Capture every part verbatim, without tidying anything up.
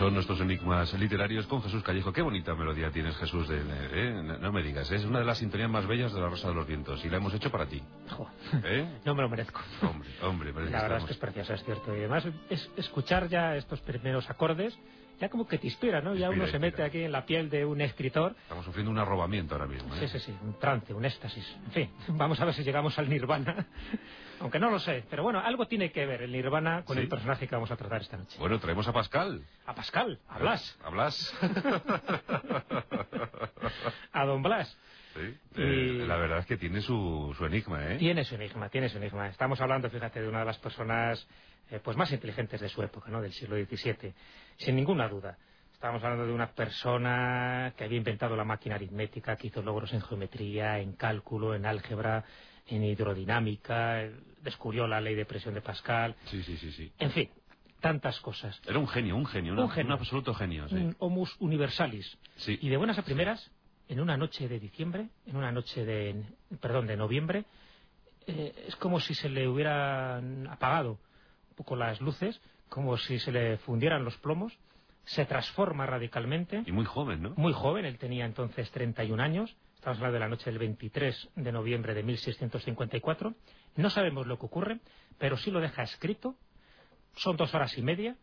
Son nuestros enigmas literarios con Jesús Callejo. Qué bonita melodía tienes, Jesús, de, ¿eh? No me digas, es una de las sintonías más bellas de La Rosa de los Vientos y la hemos hecho para ti. ¿Eh? No me lo merezco. Hombre, hombre, la verdad es que es preciosa, es cierto. Y además, es escuchar ya estos primeros acordes, ya como que te inspira, ¿no? Ya uno se mete aquí en la piel de un escritor. Estamos sufriendo un arrobamiento ahora mismo, ¿eh? Sí, sí, sí, un trance, un éxtasis. En fin, vamos a ver si llegamos al nirvana. Aunque no lo sé, pero bueno, algo tiene que ver el nirvana con ¿sí? el personaje que vamos a tratar esta noche. Bueno, traemos a Pascal. A Pascal, a Blas. A Blas. A don Blas. Sí, eh, y... la verdad es que tiene su, su enigma, ¿eh? Tiene su enigma, tiene su enigma. Estamos hablando, fíjate, de una de las personas eh, pues más inteligentes de su época, ¿no? Del siglo diecisiete, sin ninguna duda. Estamos hablando de una persona que había inventado la máquina aritmética, que hizo logros en geometría, en cálculo, en álgebra, en hidrodinámica, descubrió la ley de presión de Pascal. Sí, sí, sí, sí. En fin, tantas cosas. Era un genio, un genio, una, un, genio. un absoluto genio. Sí. Un homus universalis. Sí. Y de buenas a primeras, en una noche de diciembre, en una noche de, perdón, de noviembre, eh, es como si se le hubieran apagado un poco las luces, como si se le fundieran los plomos. Se transforma radicalmente. Y muy joven, ¿no? Muy joven, él tenía entonces treinta y un años. Estamos hablando de la noche del veintitrés de noviembre de mil seiscientos cincuenta y cuatro. No sabemos lo que ocurre, pero sí lo deja escrito. Son dos horas y media.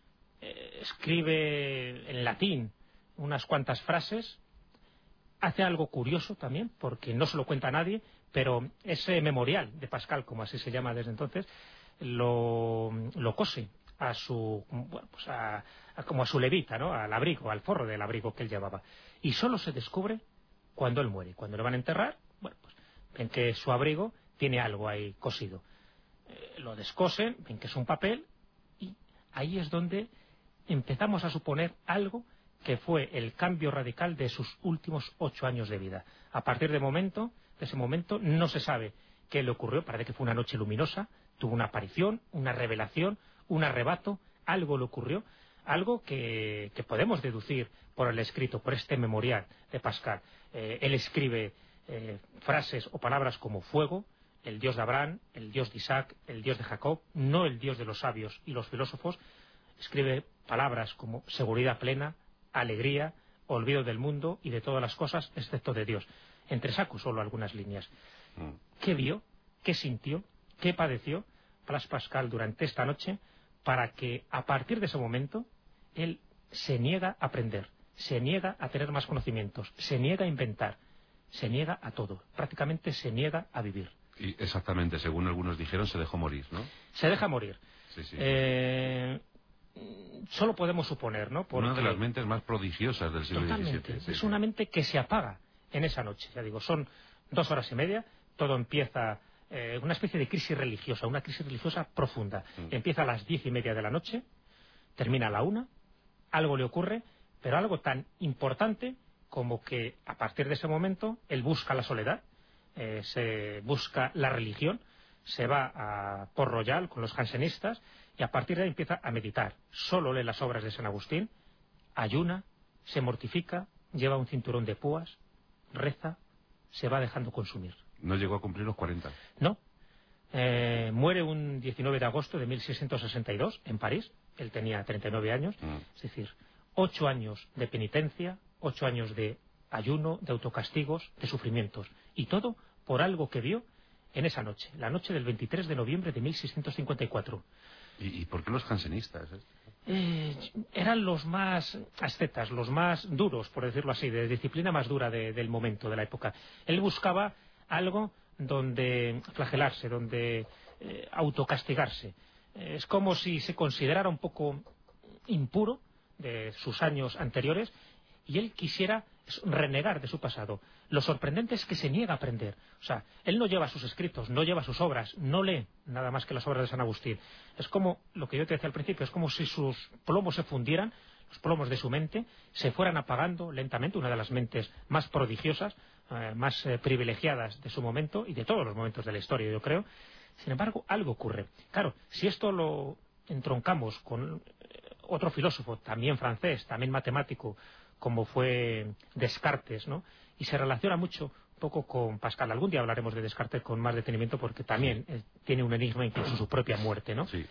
Eh, escribe en latín unas cuantas frases. Hace algo curioso también, porque no se lo cuenta a nadie, pero ese memorial de Pascal, como así se llama desde entonces, lo, lo cose a su, bueno, pues a, a, como a su levita, ¿no? Al abrigo, al forro del abrigo que él llevaba. Y solo se descubre cuando él muere. Cuando le van a enterrar, bueno, pues ven que su abrigo tiene algo ahí cosido. Eh, lo descosen, ven que es un papel, y ahí es donde empezamos a suponer algo que fue el cambio radical de sus últimos ocho años de vida. A partir de momento, de ese momento, no se sabe qué le ocurrió. Parece que fue una noche luminosa, tuvo una aparición, una revelación, un arrebato, algo le ocurrió, algo que, que podemos deducir por el escrito, por este memorial de Pascal. Eh, él escribe eh, frases o palabras como fuego, el Dios de Abraham, el Dios de Isaac, el Dios de Jacob, no el Dios de los sabios y los filósofos. Escribe palabras como seguridad plena, alegría, olvido del mundo y de todas las cosas excepto de Dios. Entre saco solo algunas líneas. Mm. ¿Qué vio? ¿Qué sintió? ¿Qué padeció Blas Pascal durante esta noche para que a partir de ese momento él se niega a aprender, se niega a tener más conocimientos, se niega a inventar, se niega a todo, prácticamente se niega a vivir? Y exactamente, según algunos dijeron, se dejó morir, ¿no? Se deja morir. Sí, sí. Eh... Solo podemos suponer, ¿no? Porque una de las mentes más prodigiosas del siglo diecisiete. Sí, es una mente que se apaga en esa noche. Ya digo, son dos horas y media, todo empieza, eh, una especie de crisis religiosa, una crisis religiosa profunda. Mm. Empieza a las diez y media de la noche, termina a la una, algo le ocurre, pero algo tan importante como que a partir de ese momento él busca la soledad, eh, se busca la religión, se va a Port Royal con los jansenistas y a partir de ahí empieza a meditar. Solo lee las obras de San Agustín, ayuna, se mortifica, lleva un cinturón de púas, reza, se va dejando consumir. ¿No llegó a cumplir los cuarenta? No. Eh, muere un diecinueve de agosto de mil seiscientos sesenta y dos en París. Él tenía treinta y nueve años. Mm. Es decir, ocho años de penitencia, ocho años de ayuno, de autocastigos, de sufrimientos. Y todo por algo que vio en esa noche, la noche del veintitrés de noviembre de mil seiscientos cincuenta y cuatro. ¿Y, y por qué los jansenistas? Eh? Eh, eran los más ascetas, los más duros, por decirlo así, de disciplina más dura de, del momento, de la época. Él buscaba algo donde flagelarse, donde eh, autocastigarse. Eh, es como si se considerara un poco impuro de sus años anteriores y él quisiera renegar de su pasado. Lo sorprendente es que se niega a aprender. O sea, él no lleva sus escritos, no lleva sus obras, no lee nada más que las obras de San Agustín. Es como, lo que yo te decía al principio, es como si sus plomos se fundieran, los plomos de su mente, se fueran apagando lentamente, una de las mentes más prodigiosas, eh, más eh, privilegiadas de su momento y de todos los momentos de la historia, yo creo. Sin embargo, algo ocurre. Claro, si esto lo entroncamos con eh, otro filósofo, también francés, también matemático, como fue Descartes, ¿no? Y se relaciona mucho un poco con Pascal. Algún día hablaremos de Descartes con más detenimiento porque también eh, tiene un enigma, incluso su propia muerte, ¿no? Sí.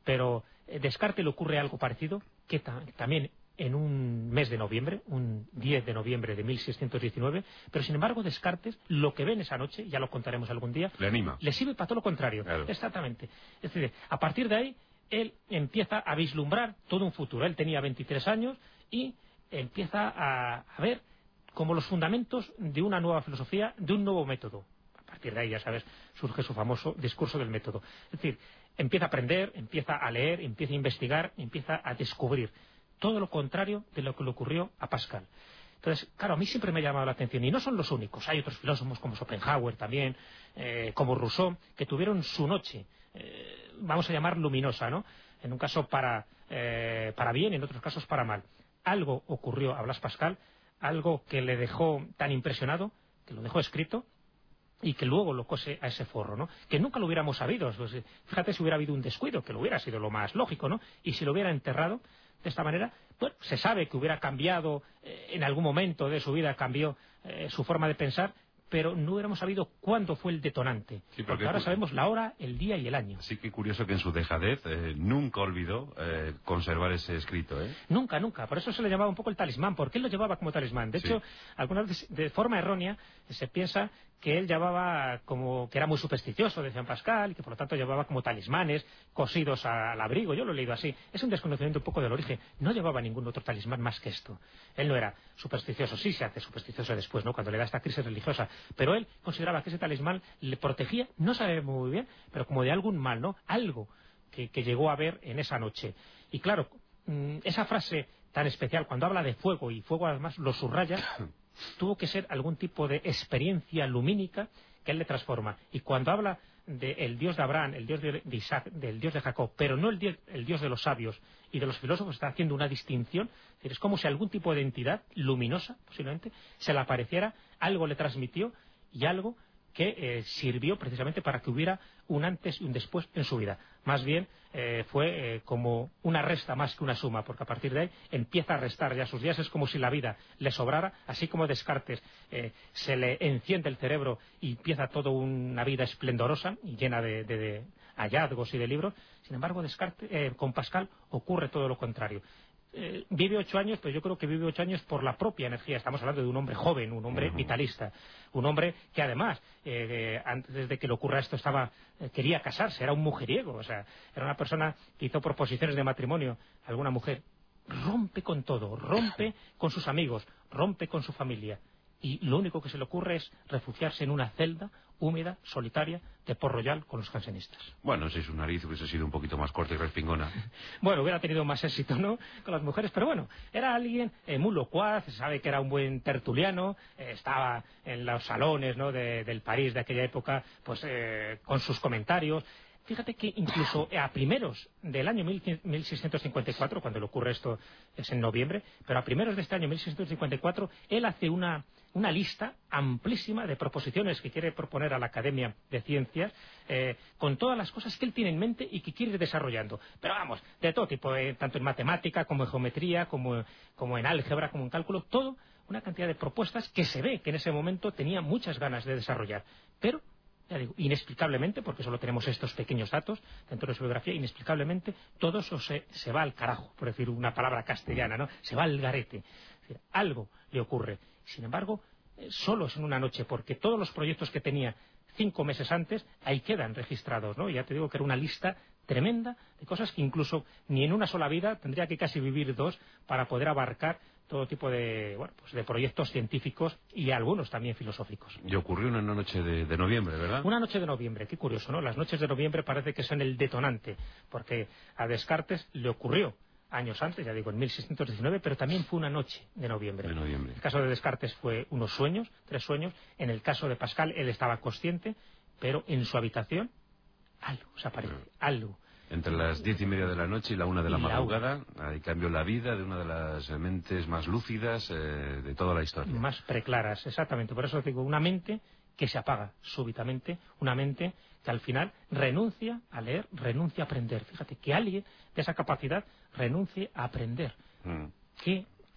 Pero eh, Descartes le ocurre algo parecido, que ta también en un mes de noviembre, un diez de noviembre de mil seiscientos diecinueve, pero sin embargo Descartes, lo que ve en esa noche, ya lo contaremos algún día, le anima, le sirve para todo lo contrario. Claro. Exactamente. Es decir, a partir de ahí, él empieza a vislumbrar todo un futuro. Él tenía veintitrés años y empieza a, a ver como los fundamentos de una nueva filosofía, de un nuevo método. A partir de ahí, ya sabes, surge su famoso discurso del método. Es decir, empieza a aprender, empieza a leer, empieza a investigar, empieza a descubrir. Todo lo contrario de lo que le ocurrió a Pascal. Entonces, claro, a mí siempre me ha llamado la atención, y no son los únicos, hay otros filósofos como Schopenhauer también, eh, como Rousseau, que tuvieron su noche, eh, vamos a llamar luminosa, ¿no? En un caso para, eh, para bien, en otros casos para mal. Algo ocurrió a Blas Pascal, algo que le dejó tan impresionado, que lo dejó escrito, y que luego lo cose a ese forro, ¿no? Que nunca lo hubiéramos sabido. Pues, fíjate si hubiera habido un descuido, que lo hubiera sido lo más lógico, ¿no? Y si lo hubiera enterrado de esta manera, bueno, se sabe que hubiera cambiado, eh, en algún momento de su vida cambió eh, su forma de pensar, pero no hubiéramos sabido cuándo fue el detonante. Sí, porque, porque ahora sabemos la hora, el día y el año. Sí, que curioso que en su dejadez eh, nunca olvidó eh, conservar ese escrito, ¿eh? Nunca, nunca. Por eso se le llamaba un poco el talismán, porque él lo llevaba como talismán. De sí. hecho, algunas veces, de forma errónea, se piensa que él llevaba como que era muy supersticioso, decía Pascal, y que por lo tanto llevaba como talismanes cosidos al abrigo. Yo lo he leído así. Es un desconocimiento un poco del origen. No llevaba ningún otro talismán más que esto. Él no era supersticioso. Sí se hace supersticioso después, ¿no? Cuando le da esta crisis religiosa. Pero él consideraba que ese talismán le protegía, no sabemos muy bien, pero como de algún mal, ¿no? Algo que, que llegó a ver en esa noche. Y claro, esa frase tan especial, cuando habla de fuego, y fuego además lo subraya, tuvo que ser algún tipo de experiencia lumínica que él le transforma. Y cuando habla del Dios de Abraham, el Dios de Isaac, del Dios de Jacob, pero no el Dios, el Dios de los sabios y de los filósofos, está haciendo una distinción. Es decir, es como si algún tipo de entidad luminosa, posiblemente, se le apareciera, algo le transmitió y algo que eh, sirvió precisamente para que hubiera un antes y un después en su vida. Más bien eh, fue eh, como una resta más que una suma, porque a partir de ahí empieza a restar ya sus días. Es como si la vida le sobrara, así como Descartes eh, se le enciende el cerebro y empieza toda una vida esplendorosa y llena de, de, de hallazgos y de libros. Sin embargo, Descartes, eh, con Pascal ocurre todo lo contrario. Eh, vive ocho años, pero yo creo que vive ocho años por la propia energía. Estamos hablando de un hombre joven, un hombre uh-huh. vitalista, un hombre que además, eh, eh, antes de que le ocurra esto, estaba eh, quería casarse, era un mujeriego, o sea, era una persona que hizo proposiciones de matrimonio a alguna mujer. Rompe con todo, rompe con sus amigos, rompe con su familia. Y lo único que se le ocurre es refugiarse en una celda húmeda, solitaria, de Port Royal con los jansenistas. Bueno, si su nariz hubiese sido un poquito más corta y respingona. Bueno, hubiera tenido más éxito, ¿no?, con las mujeres, pero bueno, era alguien eh, muy locuaz, se sabe que era un buen tertuliano, eh, estaba en los salones, ¿no?, de, del París de aquella época, pues eh, con sus comentarios. Fíjate que incluso a primeros del año mil seiscientos cincuenta y cuatro, cuando le ocurre esto es en noviembre, pero a primeros de este año mil seiscientos cincuenta y cuatro, él hace una, una lista amplísima de proposiciones que quiere proponer a la Academia de Ciencias, eh, con todas las cosas que él tiene en mente y que quiere ir desarrollando. Pero vamos, de todo tipo, eh, tanto en matemática como en geometría, como, como en álgebra, como en cálculo, todo, una cantidad de propuestas que se ve que en ese momento tenía muchas ganas de desarrollar. Pero ya digo, inexplicablemente, porque solo tenemos estos pequeños datos dentro de su biografía, inexplicablemente todo eso se, se va al carajo, por decir una palabra castellana, ¿no? Se va al garete. Es decir, algo le ocurre. Sin embargo, eh, solo es en una noche, porque todos los proyectos que tenía cinco meses antes, ahí quedan registrados, ¿no? Y ya te digo que era una lista tremenda de cosas que incluso ni en una sola vida tendría que casi vivir dos para poder abarcar todo tipo de, bueno, pues de proyectos científicos y algunos también filosóficos. Y ocurrió una noche de, de noviembre, ¿verdad? Una noche de noviembre, qué curioso, ¿no? Las noches de noviembre parece que son el detonante, porque a Descartes le ocurrió años antes, ya digo, en mil seiscientos diecinueve, pero también fue una noche de noviembre. De noviembre. En el caso de Descartes fue unos sueños, tres sueños. En el caso de Pascal, él estaba consciente, pero en su habitación algo se aparece, mm. algo. Entre las diez y media de la noche y la una de la madrugada, ahí cambió la vida de una de las mentes más lúcidas eh, de toda la historia. Más preclaras, exactamente. Por eso digo, una mente que se apaga súbitamente, una mente que al final renuncia a leer, renuncia a aprender. Fíjate, que alguien de esa capacidad renuncie a aprender. Mm. ¿Qué,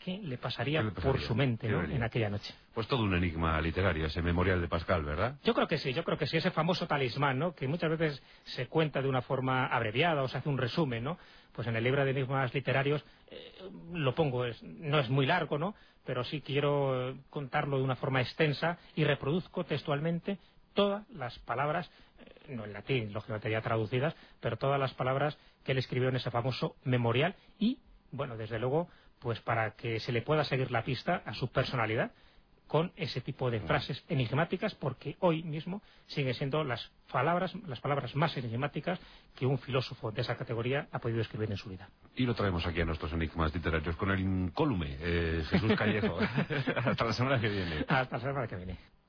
¿qué le pasaría, ¿Qué le pasaría? por su mente, ¿no?, en aquella noche? Pues todo un enigma literario, ese Memorial de Pascal, ¿verdad? Yo creo que sí, yo creo que sí, ese famoso talismán, ¿no?, que muchas veces se cuenta de una forma abreviada o se hace un resumen, ¿no? Pues en el libro de enigmas literarios eh, lo pongo, es, no es muy largo, ¿no?, pero sí quiero contarlo de una forma extensa y reproduzco textualmente todas las palabras, eh, no en latín, lógicamente ya traducidas, pero todas las palabras que él escribió en ese famoso memorial y, bueno, desde luego, pues para que se le pueda seguir la pista a su personalidad con ese tipo de frases enigmáticas, porque hoy mismo siguen siendo las palabras, las palabras más enigmáticas que un filósofo de esa categoría ha podido escribir en su vida. Y lo traemos aquí a nuestros enigmas literarios con el incólume, eh, Jesús Callejo. Hasta la semana que viene. Hasta la semana que viene.